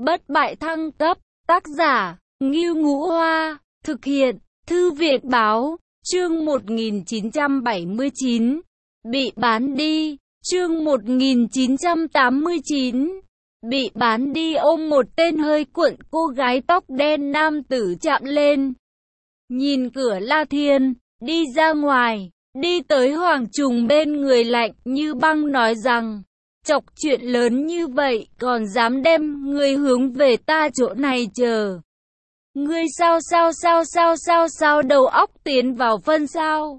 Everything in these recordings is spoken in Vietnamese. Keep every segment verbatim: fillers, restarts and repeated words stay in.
Bất bại thăng cấp, tác giả, Ngưu Ngũ Hoa, thực hiện, Thư viện báo, chương một nghìn chín trăm bảy mươi chín, bị bán đi, chương một nghìn chín trăm tám mươi chín, bị bán đi. Ôm một tên hơi cuộn cô gái tóc đen, nam tử chạm lên, nhìn cửa La Thiên, đi ra ngoài, đi tới Hoàng Trùng bên người, lạnh như băng nói rằng, chọc chuyện lớn như vậy, còn dám đem người hướng về ta chỗ này chờ. Ngươi sao sao sao sao sao sao đầu óc tiến vào phân sao?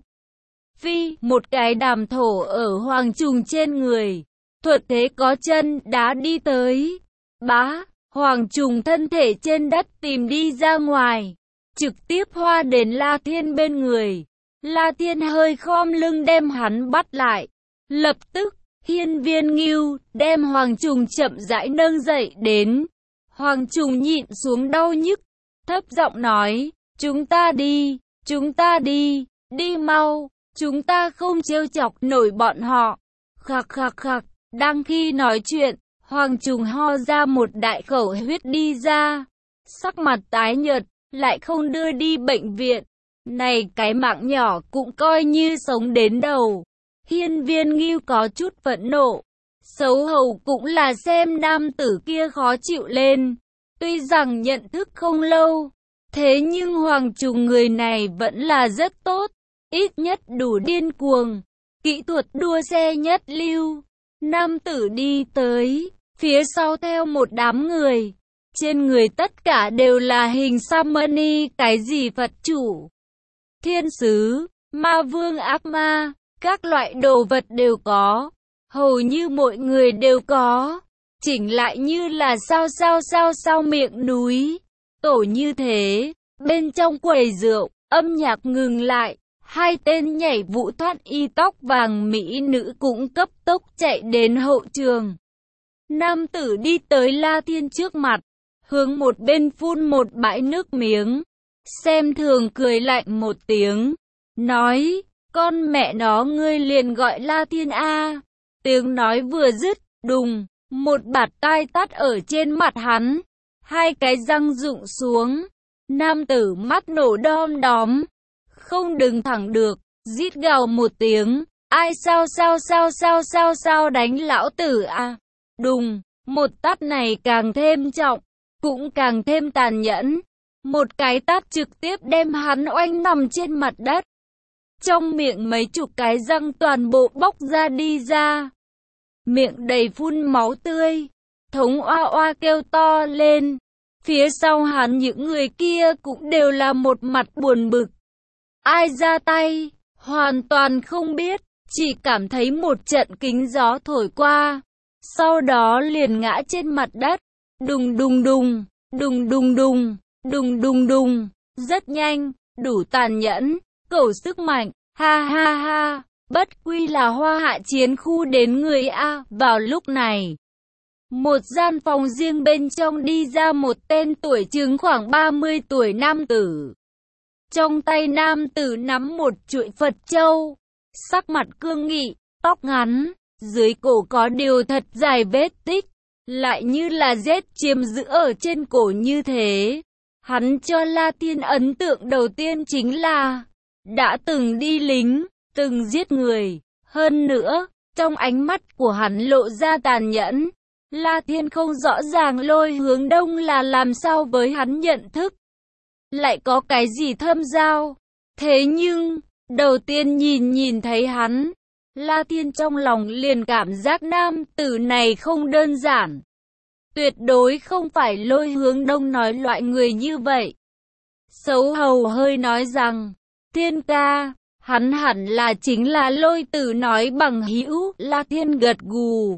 Phi, một cái đàm thổ ở Hoàng Trùng trên người, thuận thế có chân đá đi tới. Bá, Hoàng Trùng thân thể trên đất tìm đi ra ngoài, trực tiếp hoa đến La Thiên bên người. La Thiên hơi khom lưng đem hắn bắt lại. Lập tức, Hiên Viên Ngưu đem Hoàng Trùng chậm rãi nâng dậy đến. Hoàng Trùng nhịn xuống đau nhức, thấp giọng nói, chúng ta đi, chúng ta đi, đi mau, chúng ta không trêu chọc nổi bọn họ. Khạc khạc khạc, đang khi nói chuyện, Hoàng Trùng ho ra một đại khẩu huyết đi ra, sắc mặt tái nhợt, lại không đưa đi bệnh viện. Này cái mạng nhỏ cũng coi như sống đến đầu. Hiên Viên Ngưu có chút phẫn nộ, xấu hổ cũng là xem nam tử kia khó chịu lên. Tuy rằng nhận thức không lâu, thế nhưng Hoàng Trùng người này vẫn là rất tốt, ít nhất đủ điên cuồng, kỹ thuật đua xe nhất lưu. Nam tử đi tới, phía sau theo một đám người, trên người tất cả đều là hình Samani, cái gì Phật chủ, thiên sứ, ma vương, ác ma, các loại đồ vật đều có, hầu như mọi người đều có, chỉnh lại như là sao sao sao sao miệng núi, tổ như thế. Bên trong quầy rượu, âm nhạc ngừng lại, hai tên nhảy vũ thoát y tóc vàng mỹ nữ cũng cấp tốc chạy đến hậu trường. Nam tử đi tới La Thiên trước mặt, hướng một bên phun một bãi nước miếng, xem thường cười lạnh một tiếng, nói, con mẹ nó ngươi liền gọi La Thiên a. Tiếng nói vừa dứt, đùng, một bạt tai tát ở trên mặt hắn, hai cái răng rụng xuống. Nam tử mắt nổ đom đóm, không đứng thẳng được, rít gào một tiếng, ai sao sao sao sao sao sao đánh lão tử a. Đùng, một tát này càng thêm trọng, cũng càng thêm tàn nhẫn, một cái tát trực tiếp đem hắn oanh nằm trên mặt đất. Trong miệng mấy chục cái răng toàn bộ bóc ra đi ra, miệng đầy phun máu tươi, thống oa oa kêu to lên. Phía sau hắn những người kia cũng đều là một mặt buồn bực. Ai ra tay, hoàn toàn không biết, chỉ cảm thấy một trận kính gió thổi qua, sau đó liền ngã trên mặt đất. Đùng đùng đùng, đùng đùng đùng, đùng đùng đùng, rất nhanh, đủ tàn nhẫn, cẩu sức mạnh, ha ha ha, bất quy là hoa hạ chiến khu đến người A. Vào lúc này, một gian phòng riêng bên trong đi ra một tên tuổi chừng khoảng ba mươi tuổi nam tử. Trong tay nam tử nắm một chuỗi Phật châu, sắc mặt cương nghị, tóc ngắn, dưới cổ có điều thật dài vết tích, lại như là rết chiếm giữ ở trên cổ như thế. Hắn cho La Thiên ấn tượng đầu tiên chính là đã từng đi lính, từng giết người, hơn nữa, trong ánh mắt của hắn lộ ra tàn nhẫn. La Thiên không rõ ràng lôi hướng đông là làm sao với hắn nhận thức, lại có cái gì thâm giao. Thế nhưng, đầu tiên nhìn nhìn thấy hắn, La Thiên trong lòng liền cảm giác nam tử này không đơn giản. Tuyệt đối không phải lôi hướng đông nói loại người như vậy. Xấu hầu hơi nói rằng, Thiên ca, hắn hẳn là chính là lôi tử nói bằng hữu. La Thiên gật gù,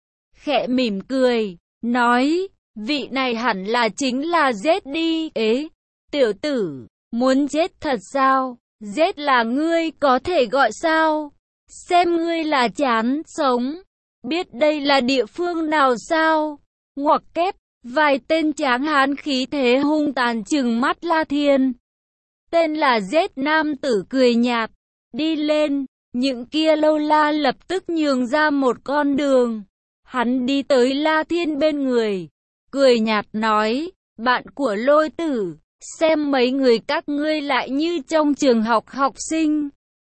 khẽ mỉm cười, nói, vị này hẳn là chính là Z đi. Ế, tiểu tử, muốn chết thật sao? Z là ngươi có thể gọi sao? Xem ngươi là chán sống, biết đây là địa phương nào sao? Ngoặc kép, vài tên tráng hán khí thế hung tàn trừng mắt La Thiên. Tên là Z nam tử cười nhạt, đi lên, những kia lâu la lập tức nhường ra một con đường. Hắn đi tới La Thiên bên người, cười nhạt nói, bạn của Lôi Tử, xem mấy người các ngươi lại như trong trường học học sinh.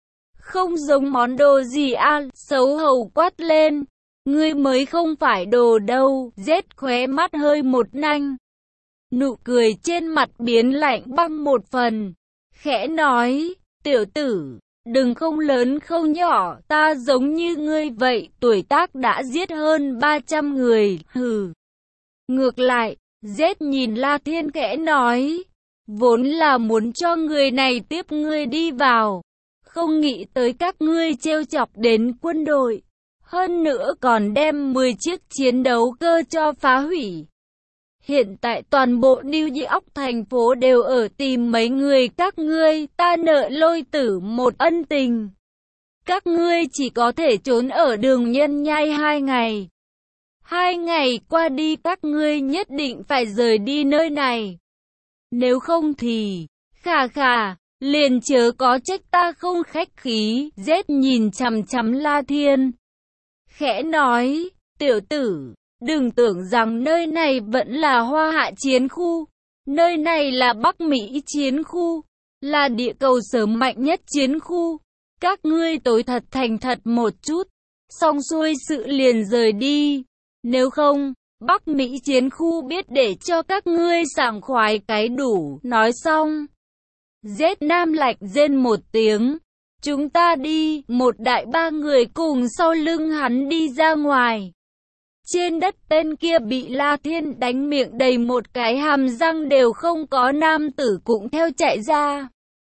Không giống món đồ gì à, xấu hổ quát lên, ngươi mới không phải đồ đâu, rết khóe mắt hơi một nanh. Nụ cười trên mặt biến lạnh băng một phần, khẽ nói, tiểu tử, đừng không lớn không nhỏ, ta giống như ngươi vậy, tuổi tác đã giết hơn ba trăm người, hừ. Ngược lại, Rết nhìn La Thiên khẽ nói, vốn là muốn cho người này tiếp ngươi đi vào, không nghĩ tới các ngươi trêu chọc đến quân đội, hơn nữa còn đem mười chiếc chiến đấu cơ cho phá hủy. Hiện tại toàn bộ New York thành phố đều ở tìm mấy người các ngươi, ta nợ Lôi Tử một ân tình. Các ngươi chỉ có thể trốn ở đường Nhân Nhai hai ngày. Hai ngày qua đi các ngươi nhất định phải rời đi nơi này. Nếu không thì, khà khà, liền chớ có trách ta không khách khí. Rết nhìn chằm chằm La Thiên, khẽ nói, tiểu tử, đừng tưởng rằng nơi này vẫn là Hoa Hạ chiến khu. Nơi này là Bắc Mỹ chiến khu, là địa cầu sớm mạnh nhất chiến khu. Các ngươi tối thật thành thật một chút, xong xuôi sự liền rời đi. Nếu không, Bắc Mỹ chiến khu biết để cho các ngươi sảng khoái cái đủ. Nói xong, Rết Nam lạnh rên một tiếng, chúng ta đi. Một đại ba người cùng sau lưng hắn đi ra ngoài. Trên đất tên kia bị La Thiên đánh miệng đầy một cái hàm răng đều không có, nam tử cũng theo chạy ra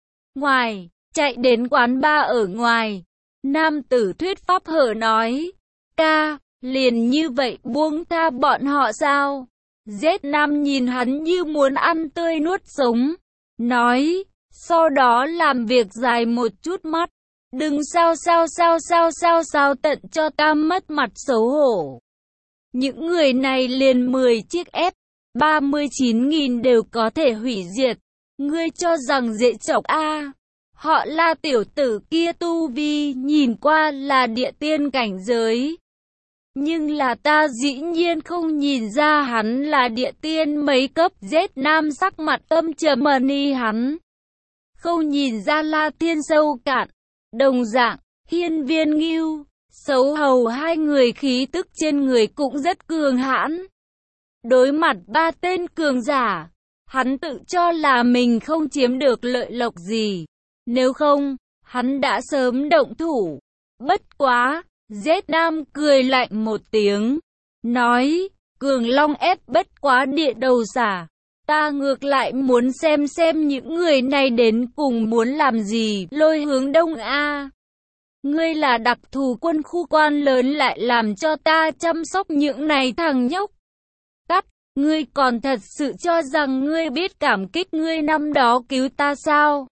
ngoài, chạy đến quán bar ở ngoài. Nam tử thuyết pháp hở nói, ca, liền như vậy buông tha bọn họ sao? Rết Nam nhìn hắn như muốn ăn tươi nuốt sống, nói, sau đó làm việc dài một chút mắt, đừng sao sao sao sao sao sao tận cho ta mất mặt xấu hổ. Những người này liền mười chiếc F ba mươi chín nghìn đều có thể hủy diệt, ngươi cho rằng dễ chọc a? Họ La tiểu tử kia tu vi nhìn qua là địa tiên cảnh giới, nhưng là ta dĩ nhiên không nhìn ra hắn là địa tiên mấy cấp. Rết Nam sắc mặt tâm trầm ni hắn không nhìn ra La Thiên sâu cạn. Đồng dạng, Hiên Viên Ngưu, Xấu Hầu hai người khí tức trên người cũng rất cường hãn. Đối mặt ba tên cường giả, hắn tự cho là mình không chiếm được lợi lộc gì. Nếu không, hắn đã sớm động thủ. Bất quá, Rết Nam cười lạnh một tiếng, nói, Cường Long ép bất quá địa đầu xà. Ta ngược lại muốn xem xem những người này đến cùng muốn làm gì. Lôi Hướng Đông a, ngươi là đặc thù quân khu quan lớn lại làm cho ta chăm sóc những này thằng nhóc. Cắt, ngươi còn thật sự cho rằng ngươi biết cảm kích ngươi năm đó cứu ta sao?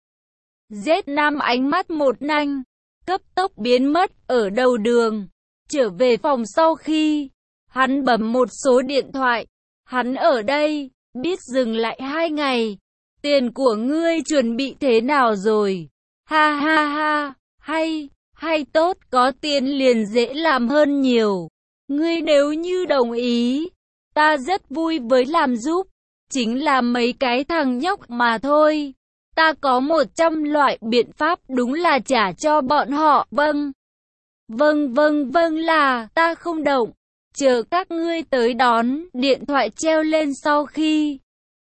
Rết Nam ánh mắt một nanh, cấp tốc biến mất ở đầu đường. Trở về phòng sau khi hắn bấm một số điện thoại, hắn ở đây, biết dừng lại hai ngày. Tiền của ngươi chuẩn bị thế nào rồi? Ha ha ha, hay, hay tốt, có tiền liền dễ làm hơn nhiều. Ngươi nếu như đồng ý, ta rất vui với làm giúp, chính là mấy cái thằng nhóc mà thôi. Ta có một trăm loại biện pháp đúng là trả cho bọn họ. Vâng, vâng vâng vâng là, ta không động, chờ các ngươi tới đón. Điện thoại treo lên sau khi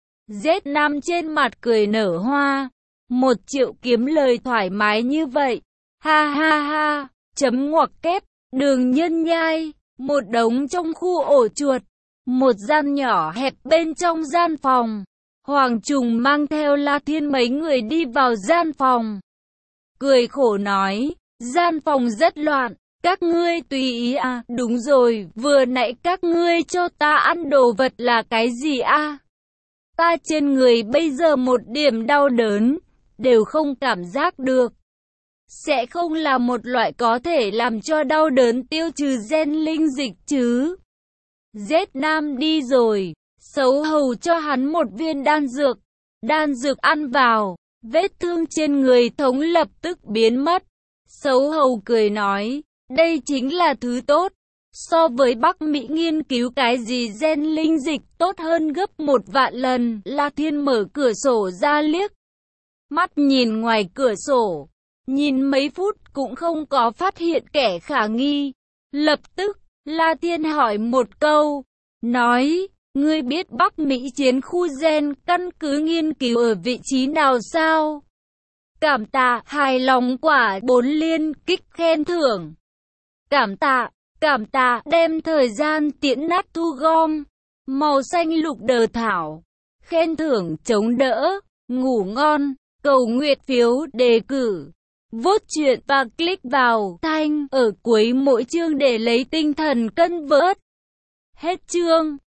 Rết Nam trên mặt cười nở hoa. Một triệu kiếm lời thoải mái như vậy. Ha ha ha, chấm ngoặc kép, đường Nhân Nhai, một đống trong khu ổ chuột, một gian nhỏ hẹp bên trong gian phòng. Hoàng Trùng mang theo La Thiên mấy người đi vào gian phòng, cười khổ nói, gian phòng rất loạn, các ngươi tùy ý à? Đúng rồi, vừa nãy các ngươi cho ta ăn đồ vật là cái gì à? Ta trên người bây giờ một điểm đau đớn đều không cảm giác được. Sẽ không là một loại có thể làm cho đau đớn tiêu trừ gen linh dịch chứ? Rết Nam đi rồi, Xấu Hầu cho hắn một viên đan dược. Đan dược ăn vào, vết thương trên người thống lập tức biến mất. Xấu Hầu cười nói, đây chính là thứ tốt. So với Bắc Mỹ nghiên cứu cái gì gen linh dịch tốt hơn gấp một vạn lần. La Thiên mở cửa sổ ra liếc mắt nhìn ngoài cửa sổ, nhìn mấy phút cũng không có phát hiện kẻ khả nghi. Lập tức, La Thiên hỏi một câu, nói, ngươi biết Bắc Mỹ chiến khu gen căn cứ nghiên cứu ở vị trí nào sao? Cảm tạ, hài lòng quả bốn liên kích khen thưởng. Cảm tạ, cảm tạ, đem thời gian tiễn nát thu gom. Màu xanh lục đờ thảo. Khen thưởng chống đỡ, ngủ ngon, cầu nguyện phiếu đề cử. Vote chuyện và click vào thanh ở cuối mỗi chương để lấy tinh thần cân vớt. Hết chương.